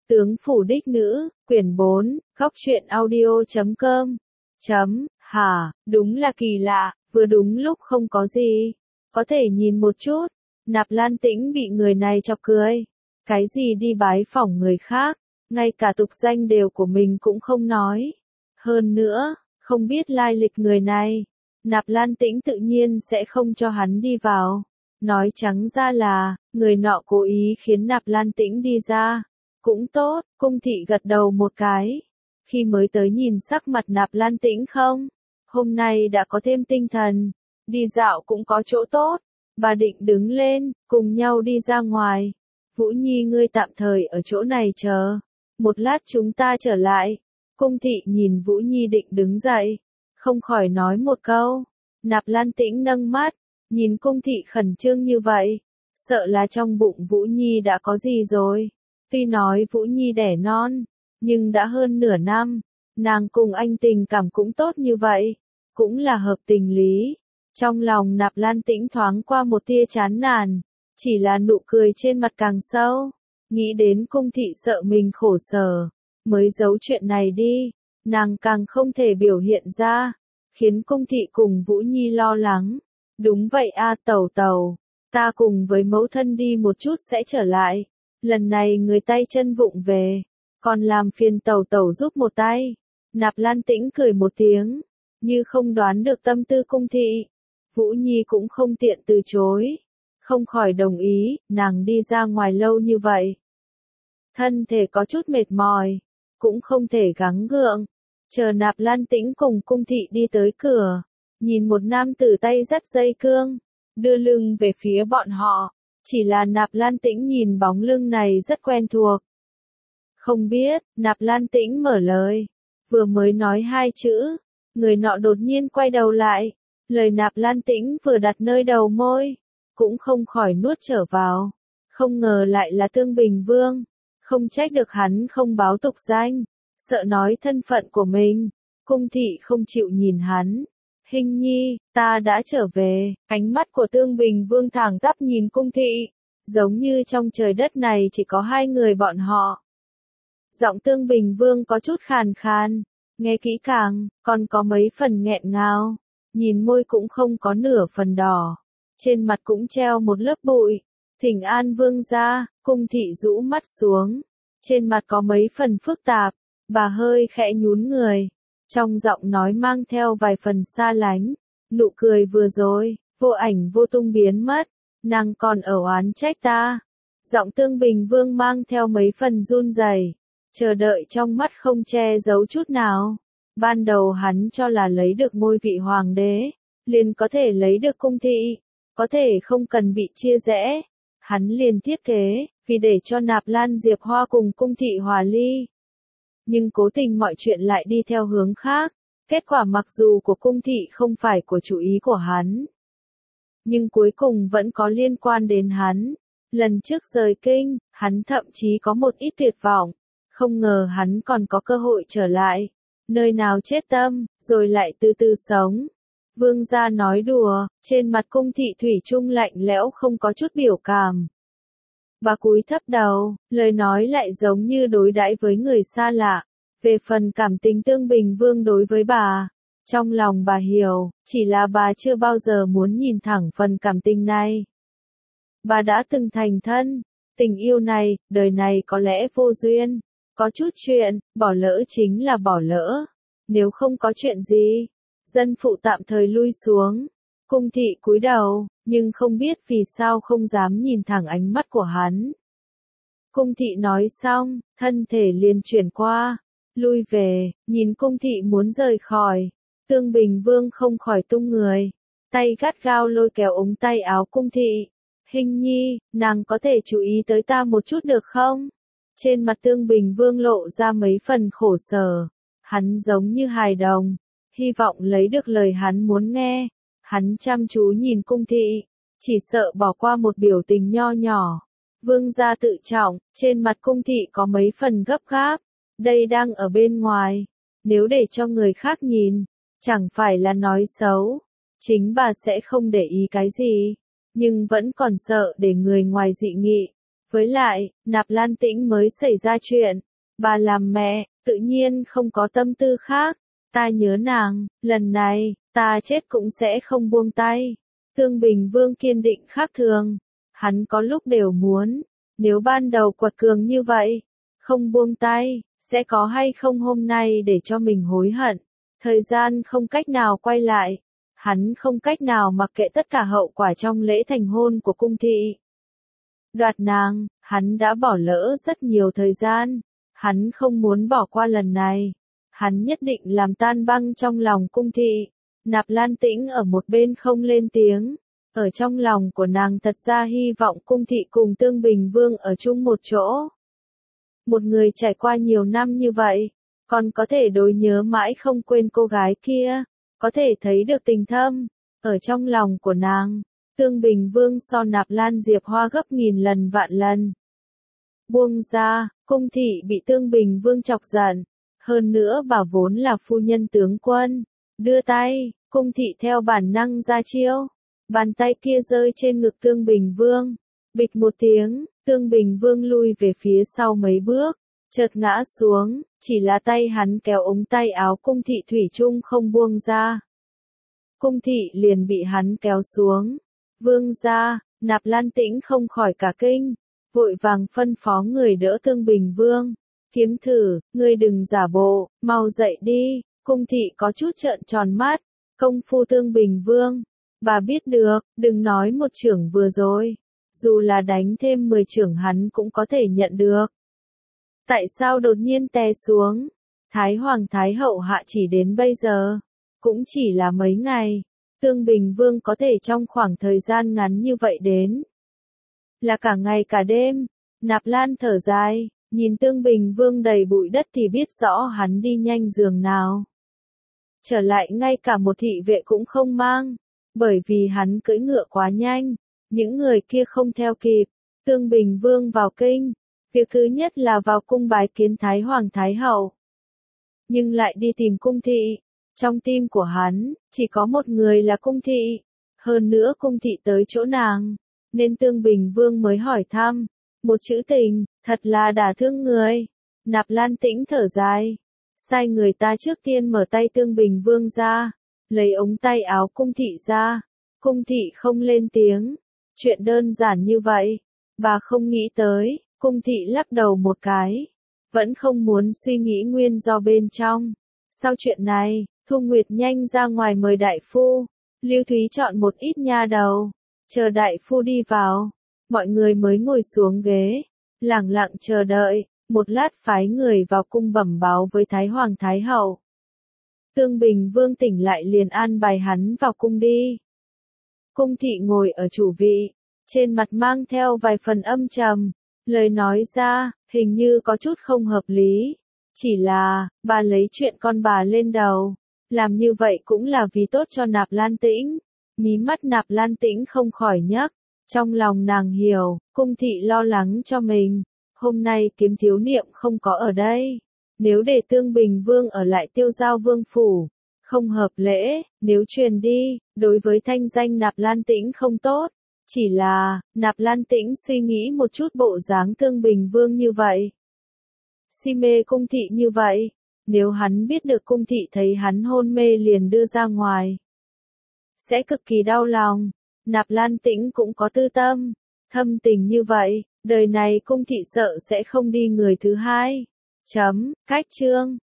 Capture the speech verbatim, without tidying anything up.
Tướng phủ đích nữ, quyển bốn, góc truyện audio chấm com. Chấm, hả, đúng là kỳ lạ, vừa đúng lúc không có gì. Có thể nhìn một chút, Nạp Lan Tĩnh bị người này chọc cười. Cái gì đi bái phỏng người khác, ngay cả tục danh đều của mình cũng không nói. Hơn nữa, không biết lai lịch người này, Nạp Lan Tĩnh tự nhiên sẽ không cho hắn đi vào. Nói trắng ra là, người nọ cố ý khiến Nạp Lan Tĩnh đi ra. Cũng tốt, cung thị gật đầu một cái. Khi mới tới nhìn sắc mặt Nạp Lan Tĩnh không? Hôm nay đã có thêm tinh thần. Đi dạo cũng có chỗ tốt. Bà định đứng lên, cùng nhau đi ra ngoài. Vũ Nhi ngươi tạm thời ở chỗ này chờ. Một lát chúng ta trở lại. Cung thị nhìn Vũ Nhi định đứng dậy. Không khỏi nói một câu. Nạp Lan Tĩnh nâng mắt. Nhìn cung thị khẩn trương như vậy. Sợ là trong bụng Vũ Nhi đã có gì rồi. Tuy nói Vũ Nhi đẻ non, nhưng đã hơn nửa năm, nàng cùng anh tình cảm cũng tốt như vậy, cũng là hợp tình lý. Trong lòng Nạp Lan Tĩnh thoáng qua một tia chán nản, chỉ là nụ cười trên mặt càng sâu, nghĩ đến cung thị sợ mình khổ sở, mới giấu chuyện này đi, nàng càng không thể biểu hiện ra, khiến cung thị cùng Vũ Nhi lo lắng. Đúng vậy a Tẩu Tẩu, ta cùng với mẫu thân đi một chút sẽ trở lại. Lần này người tay chân vụng về, còn làm phiền Tẩu Tẩu giúp một tay. Nạp Lan Tĩnh cười một tiếng, như không đoán được tâm tư cung thị. Vũ Nhi cũng không tiện từ chối, không khỏi đồng ý, nàng đi ra ngoài lâu như vậy. Thân thể có chút mệt mỏi, cũng không thể gắng gượng. Chờ Nạp Lan Tĩnh cùng cung thị đi tới cửa, nhìn một nam tử tay dắt dây cương, đưa lưng về phía bọn họ. Chỉ là Nạp Lan Tĩnh nhìn bóng lưng này rất quen thuộc. Không biết, Nạp Lan Tĩnh mở lời. Vừa mới nói hai chữ, người nọ đột nhiên quay đầu lại. Lời Nạp Lan Tĩnh vừa đặt nơi đầu môi, cũng không khỏi nuốt trở vào. Không ngờ lại là Tương Bình Vương. Không trách được hắn không báo tục danh, sợ nói thân phận của mình. Cung thị không chịu nhìn hắn. Hình nhi, ta đã trở về. Ánh mắt của Tương Bình Vương thẳng tắp nhìn cung thị, giống như trong trời đất này chỉ có hai người bọn họ. Giọng Tương Bình Vương có chút khàn khàn, nghe kỹ càng, còn có mấy phần nghẹn ngào, nhìn môi cũng không có nửa phần đỏ, trên mặt cũng treo một lớp bụi. Thỉnh an vương gia. Cung thị rũ mắt xuống, trên mặt có mấy phần phức tạp, bà hơi khẽ nhún người. Trong giọng nói mang theo vài phần xa lánh, nụ cười vừa rồi, vô ảnh vô tung biến mất, nàng còn ở oán trách ta. Giọng Tương Bình Vương mang theo mấy phần run rẩy, chờ đợi trong mắt không che giấu chút nào. Ban đầu hắn cho là lấy được ngôi vị hoàng đế, liền có thể lấy được cung thị, có thể không cần bị chia rẽ. Hắn liền thiết kế, vì để cho Nạp Lan Diệp Hoa cùng cung thị hòa ly. Nhưng cố tình mọi chuyện lại đi theo hướng khác, kết quả mặc dù của cung thị không phải của chủ ý của hắn, nhưng cuối cùng vẫn có liên quan đến hắn. Lần trước rời kinh, hắn thậm chí có một ít tuyệt vọng, không ngờ hắn còn có cơ hội trở lại, nơi nào chết tâm, rồi lại từ từ sống. Vương gia nói đùa, trên mặt cung thị thủy chung lạnh lẽo không có chút biểu cảm. Bà cúi thấp đầu, lời nói lại giống như đối đãi với người xa lạ. Về phần cảm tình Tương Bình Vương đối với bà, trong lòng bà hiểu, chỉ là bà chưa bao giờ muốn nhìn thẳng phần cảm tình này. Bà đã từng thành thân, tình yêu này, đời này có lẽ vô duyên, có chút chuyện, bỏ lỡ chính là bỏ lỡ. Nếu không có chuyện gì, dân phụ tạm thời lui xuống. Cung thị cúi đầu, nhưng không biết vì sao không dám nhìn thẳng ánh mắt của hắn. Cung thị nói xong, thân thể liền chuyển qua, lui về, nhìn cung thị muốn rời khỏi. Tương Bình Vương không khỏi tung người, tay gắt gao lôi kéo ống tay áo cung thị. Hình nhi, nàng có thể chú ý tới ta một chút được không? Trên mặt Tương Bình Vương lộ ra mấy phần khổ sở. Hắn giống như hài đồng, hy vọng lấy được lời hắn muốn nghe. Hắn chăm chú nhìn cung thị, chỉ sợ bỏ qua một biểu tình nho nhỏ. Vương gia tự trọng, trên mặt cung thị có mấy phần gấp gáp. Đây đang ở bên ngoài, nếu để cho người khác nhìn, chẳng phải là nói xấu. Chính bà sẽ không để ý cái gì, nhưng vẫn còn sợ để người ngoài dị nghị. Với lại, Nạp Lan Tĩnh mới xảy ra chuyện. Bà làm mẹ, tự nhiên không có tâm tư khác. Ta nhớ nàng, lần này, ta chết cũng sẽ không buông tay. Tương Bình Vương kiên định khác thường. Hắn có lúc đều muốn, nếu ban đầu quật cường như vậy, không buông tay, sẽ có hay không hôm nay để cho mình hối hận. Thời gian không cách nào quay lại. Hắn không cách nào mặc kệ tất cả hậu quả trong lễ thành hôn của cung thị. Đoạt nàng, hắn đã bỏ lỡ rất nhiều thời gian. Hắn không muốn bỏ qua lần này. Hắn nhất định làm tan băng trong lòng cung thị. Nạp Lan Tĩnh ở một bên không lên tiếng. Ở trong lòng của nàng thật ra hy vọng cung thị cùng Tương Bình Vương ở chung một chỗ. Một người trải qua nhiều năm như vậy, còn có thể đối nhớ mãi không quên cô gái kia, có thể thấy được tình thâm, ở trong lòng của nàng, Tương Bình Vương so Nạp Lan Diệp Hoa gấp nghìn lần vạn lần. Buông ra, cung thị bị Tương Bình Vương chọc giận, hơn nữa bà vốn là phu nhân tướng quân, đưa tay, cung thị theo bản năng ra chiêu, bàn tay kia rơi trên ngực Tương Bình Vương, bịch một tiếng, Tương Bình Vương lui về phía sau mấy bước, chợt ngã xuống, chỉ là tay hắn kéo ống tay áo cung thị thủy chung không buông ra. Cung thị liền bị hắn kéo xuống. Vương gia, Nạp Lan Tĩnh không khỏi cả kinh, vội vàng phân phó người đỡ Tương Bình Vương. Kiếm thử, ngươi đừng giả bộ, mau dậy đi. Cung thị có chút trợn tròn mắt, công phu Tương Bình Vương. Bà biết được, đừng nói một chưởng vừa rồi. Dù là đánh thêm mười chưởng hắn cũng có thể nhận được. Tại sao đột nhiên té xuống? Thái Hoàng Thái Hậu hạ chỉ đến bây giờ. Cũng chỉ là mấy ngày. Tương Bình Vương có thể trong khoảng thời gian ngắn như vậy đến. Là cả ngày cả đêm. Nạp Lan thở dài, nhìn Tương Bình Vương đầy bụi đất thì biết rõ hắn đi nhanh giường nào. Trở lại ngay cả một thị vệ cũng không mang. Bởi vì hắn cưỡi ngựa quá nhanh. Những người kia không theo kịp. Tương Bình Vương vào kinh. Việc thứ nhất là vào cung bái kiến Thái Hoàng Thái Hậu. Nhưng lại đi tìm cung thị. Trong tim của hắn, chỉ có một người là cung thị. Hơn nữa cung thị tới chỗ nàng. Nên Tương Bình Vương mới hỏi thăm. Một chữ tình, thật là đả thương người. Nạp Lan Tĩnh thở dài. Sai người ta trước tiên mở tay Tương Bình Vương ra. Lấy ống tay áo cung thị ra. Cung thị không lên tiếng. Chuyện đơn giản như vậy. Bà không nghĩ tới. Cung thị lắc đầu một cái. Vẫn không muốn suy nghĩ nguyên do bên trong. Sau chuyện này, Thu Nguyệt nhanh ra ngoài mời đại phu. Lưu Thúy chọn một ít nha đầu. Chờ đại phu đi vào. Mọi người mới ngồi xuống ghế. Lẳng lặng chờ đợi. Một lát phái người vào cung bẩm báo với Thái Hoàng Thái Hậu. Tương Bình Vương tỉnh lại liền an bài hắn vào cung đi. Cung thị ngồi ở chủ vị. Trên mặt mang theo vài phần âm trầm. Lời nói ra, hình như có chút không hợp lý. Chỉ là, bà lấy chuyện con bà lên đầu. Làm như vậy cũng là vì tốt cho Nạp Lan Tĩnh. Mí mắt Nạp Lan Tĩnh không khỏi nhấc. Trong lòng nàng hiểu, cung thị lo lắng cho mình. Hôm nay Kiếm Thiếu Niệm không có ở đây. Nếu để Tương Bình Vương ở lại Tiêu Giao Vương phủ, không hợp lễ, nếu truyền đi, đối với thanh danh Nạp Lan Tĩnh không tốt. Chỉ là, Nạp Lan Tĩnh suy nghĩ một chút bộ dáng Tương Bình Vương như vậy. Si mê cung thị như vậy. Nếu hắn biết được cung thị thấy hắn hôn mê liền đưa ra ngoài. Sẽ cực kỳ đau lòng. Nạp Lan Tĩnh cũng có tư tâm. Thâm tình như vậy, đời này cung thị sợ sẽ không đi người thứ hai. Chấm, cách chương.